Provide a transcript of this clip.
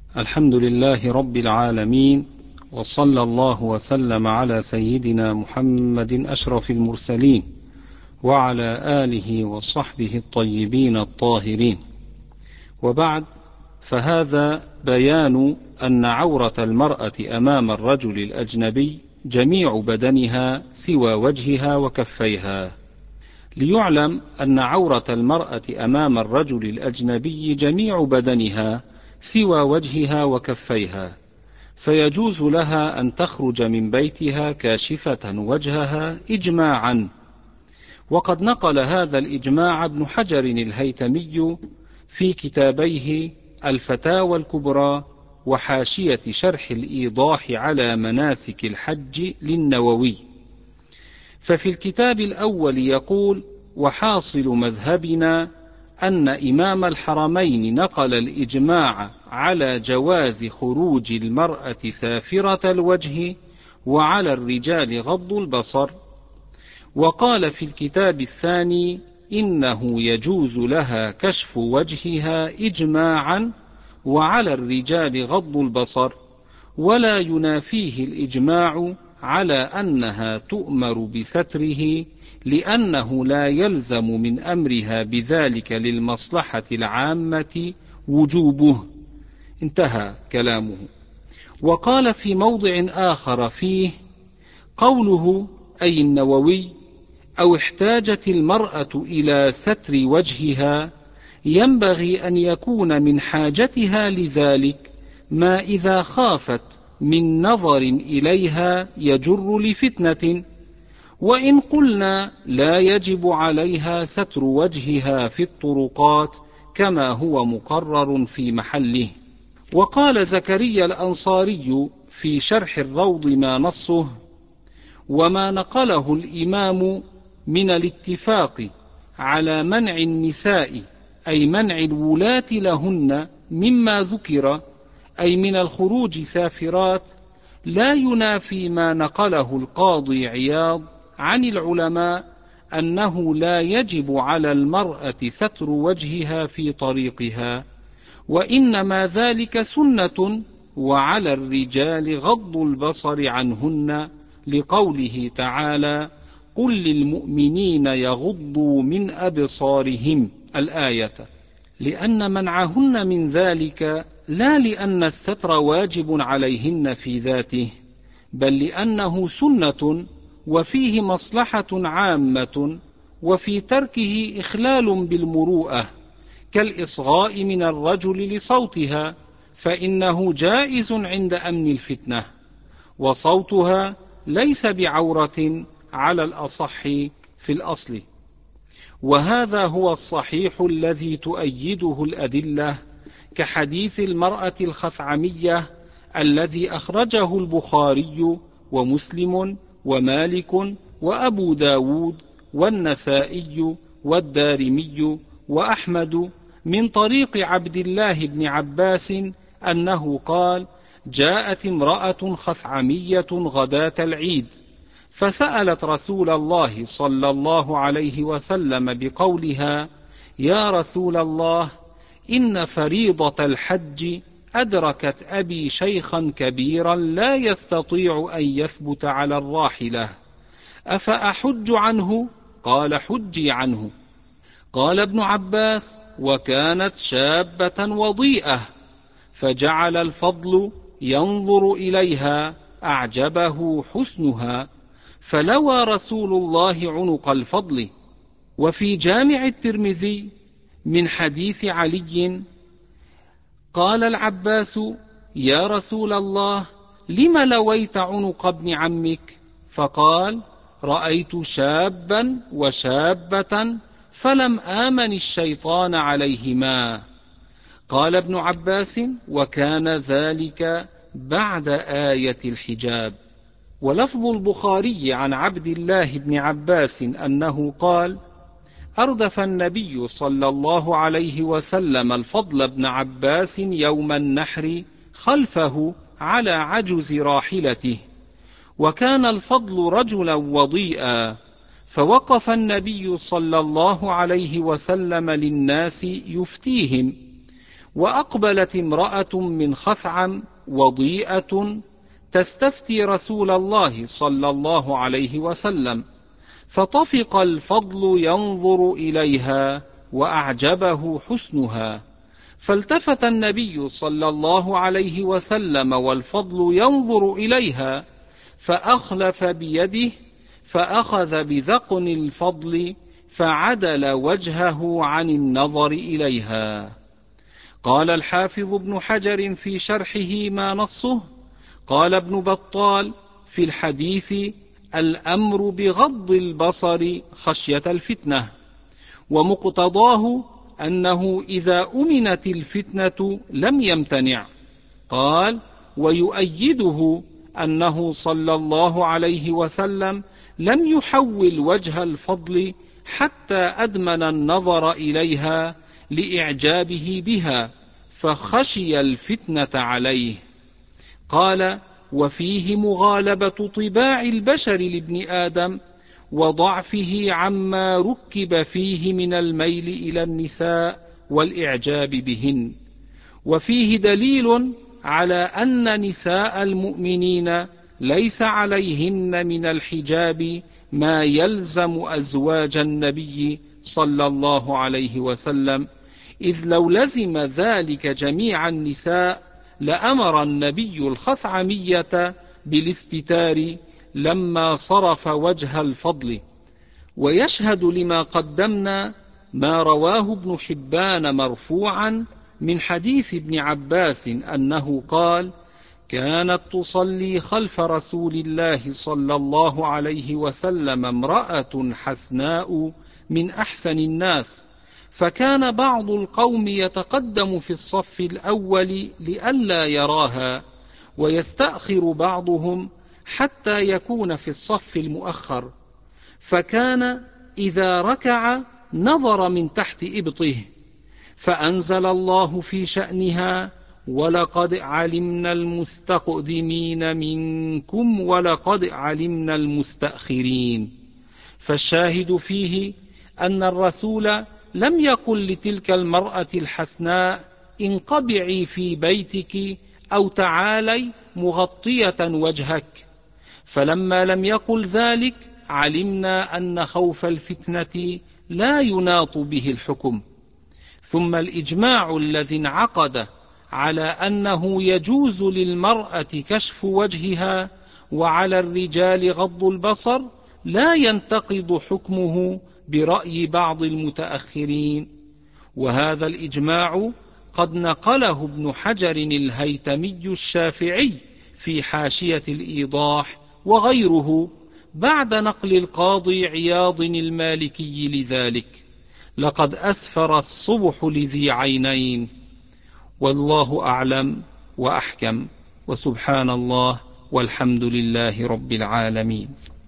الحمد لله رب العالمين، وصلى الله وسلم على سيدنا محمد أشرف المرسلين وعلى آله وصحبه الطيبين الطاهرين. وبعد، فهذا بيان أن عورة المرأة أمام الرجل الأجنبي جميع بدنها سوى وجهها وكفيها. ليعلم أن عورة المرأة أمام الرجل الأجنبي جميع بدنها سوى وجهها وكفيها، فيجوز لها أن تخرج من بيتها كاشفة وجهها إجماعا. وقد نقل هذا الإجماع ابن حجر الهيثمي في كتابيه الفتاوى الكبرى وحاشية شرح الإيضاح على مناسك الحج للنووي. ففي الكتاب الأول يقول: وحاصل مذهبنا أن إمام الحرمين نقل الإجماع على جواز خروج المرأة سافرة الوجه، وعلى الرجال غض البصر. وقال في الكتاب الثاني: إنه يجوز لها كشف وجهها إجماعا، وعلى الرجال غض البصر، ولا ينافيه الإجماع على أنها تؤمر بستره، لأنه لا يلزم من أمرها بذلك للمصلحة العامة وجوبه. انتهى كلامه. وقال في موضع آخر فيه: قوله أي النووي أو احتاجت المرأة إلى ستر وجهها، ينبغي أن يكون من حاجتها لذلك ما إذا خافت من نظر إليها يجر لفتنة. وإن قلنا لا يجب عليها ستر وجهها في الطرقات كما هو مقرر في محله. وقال زكريا الأنصاري في شرح الروض ما نصه: وما نقله الإمام من الاتفاق على منع النساء، أي منع الولاة لهن مما ذكر، أي من الخروج سافرات، لا ينافي ما نقله القاضي عياض عن العلماء أنه لا يجب على المرأة ستر وجهها في طريقها، وإنما ذلك سنة، وعلى الرجال غض البصر عنهن، لقوله تعالى: قل للمؤمنين يغضوا من أبصارهم، الآية. لأن منعهن من ذلك لا لأن الستر واجب عليهن في ذاته، بل لأنه سنة وفيه مصلحة عامة، وفي تركه إخلال بالمروءة، كالإصغاء من الرجل لصوتها، فإنه جائز عند أمن الفتنة، وصوتها ليس بعورة على الأصح في الأصل. وهذا هو الصحيح الذي تؤيده الأدلة، كحديث المرأة الخثعمية الذي أخرجه البخاري ومسلم ومالك وأبو داود والنسائي والدارمي وأحمد من طريق عبد الله بن عباس أنه قال: جاءت امرأة خثعمية غداة العيد، فسألت رسول الله صلى الله عليه وسلم بقولها: يا رسول الله، إن فريضة الحج أدركت أبي شيخا كبيرا لا يستطيع أن يثبت على الراحلة، أفأحج عنه؟ قال: حجي عنه. قال ابن عباس: وكانت شابة وضيئة، فجعل الفضل ينظر إليها، أعجبه حسنها، فلوى رسول الله عنق الفضل. وفي جامع الترمذي من حديث علي قال العباس: يا رسول الله، لم لويت عنق ابن عمك؟ فقال: رأيت شابا وشابة فلم آمن الشيطان عليهما. قال ابن عباس: وكان ذلك بعد آية الحجاب. ولفظ البخاري عن عبد الله بن عباس أنه قال: أردف النبي صلى الله عليه وسلم الفضل بن عباس يوم النحر خلفه على عجز راحلته، وكان الفضل رجلا وضيئا، فوقف النبي صلى الله عليه وسلم للناس يفتيهم، وأقبلت امرأة من خثعم وضيئة تستفتي رسول الله صلى الله عليه وسلم، فطفق الفضل ينظر إليها وأعجبه حسنها، فالتفت النبي صلى الله عليه وسلم والفضل ينظر إليها، فأخلف بيده فأخذ بذقن الفضل فعدل وجهه عن النظر إليها. قال الحافظ ابن حجر في شرحه ما نصه: قال ابن بطال في الحديث: الأمر بغض البصر خشية الفتنة، ومقتضاه أنه إذا أمنت الفتنة لم يمتنع. قال: ويؤيده أنه صلى الله عليه وسلم لم يحول وجه الفضل حتى أدمن النظر إليها لإعجابه بها فخشي الفتنة عليه. قال: وفيه مغالبة طباع البشر لابن آدم وضعفه عما ركب فيه من الميل إلى النساء والإعجاب بهن، وفيه دليل على أن نساء المؤمنين ليس عليهن من الحجاب ما يلزم أزواج النبي صلى الله عليه وسلم، إذ لو لزم ذلك جميع النساء لأمر النبي الخثعمية بالاستتار لما صرف وجه الفضل. ويشهد لما قدمنا ما رواه ابن حبان مرفوعا من حديث ابن عباس أنه قال: كانت تصلي خلف رسول الله صلى الله عليه وسلم امرأة حسناء من أحسن الناس، فكان بعض القوم يتقدم في الصف الأول لئلا يراها، ويستأخر بعضهم حتى يكون في الصف المؤخر، فكان إذا ركع نظر من تحت إبطه، فأنزل الله في شأنها: ولقد علمنا المستقدمين منكم ولقد علمنا المستأخرين. فالشاهد فيه أن الرسول لم يقل لتلك المرأة الحسناء: انقبعي في بيتك أو تعالي مغطية وجهك، فلما لم يقل ذلك علمنا أن خوف الفتنة لا يناط به الحكم. ثم الإجماع الذي انعقد على أنه يجوز للمرأة كشف وجهها وعلى الرجال غض البصر لا ينتقض حكمه برأي بعض المتأخرين، وهذا الإجماع قد نقله ابن حجر الهيتمي الشافعي في حاشية الإيضاح وغيره بعد نقل القاضي عياض المالكي لذلك: لقد أسفر الصبح لذي عينين. والله أعلم وأحكم، وسبحان الله والحمد لله رب العالمين.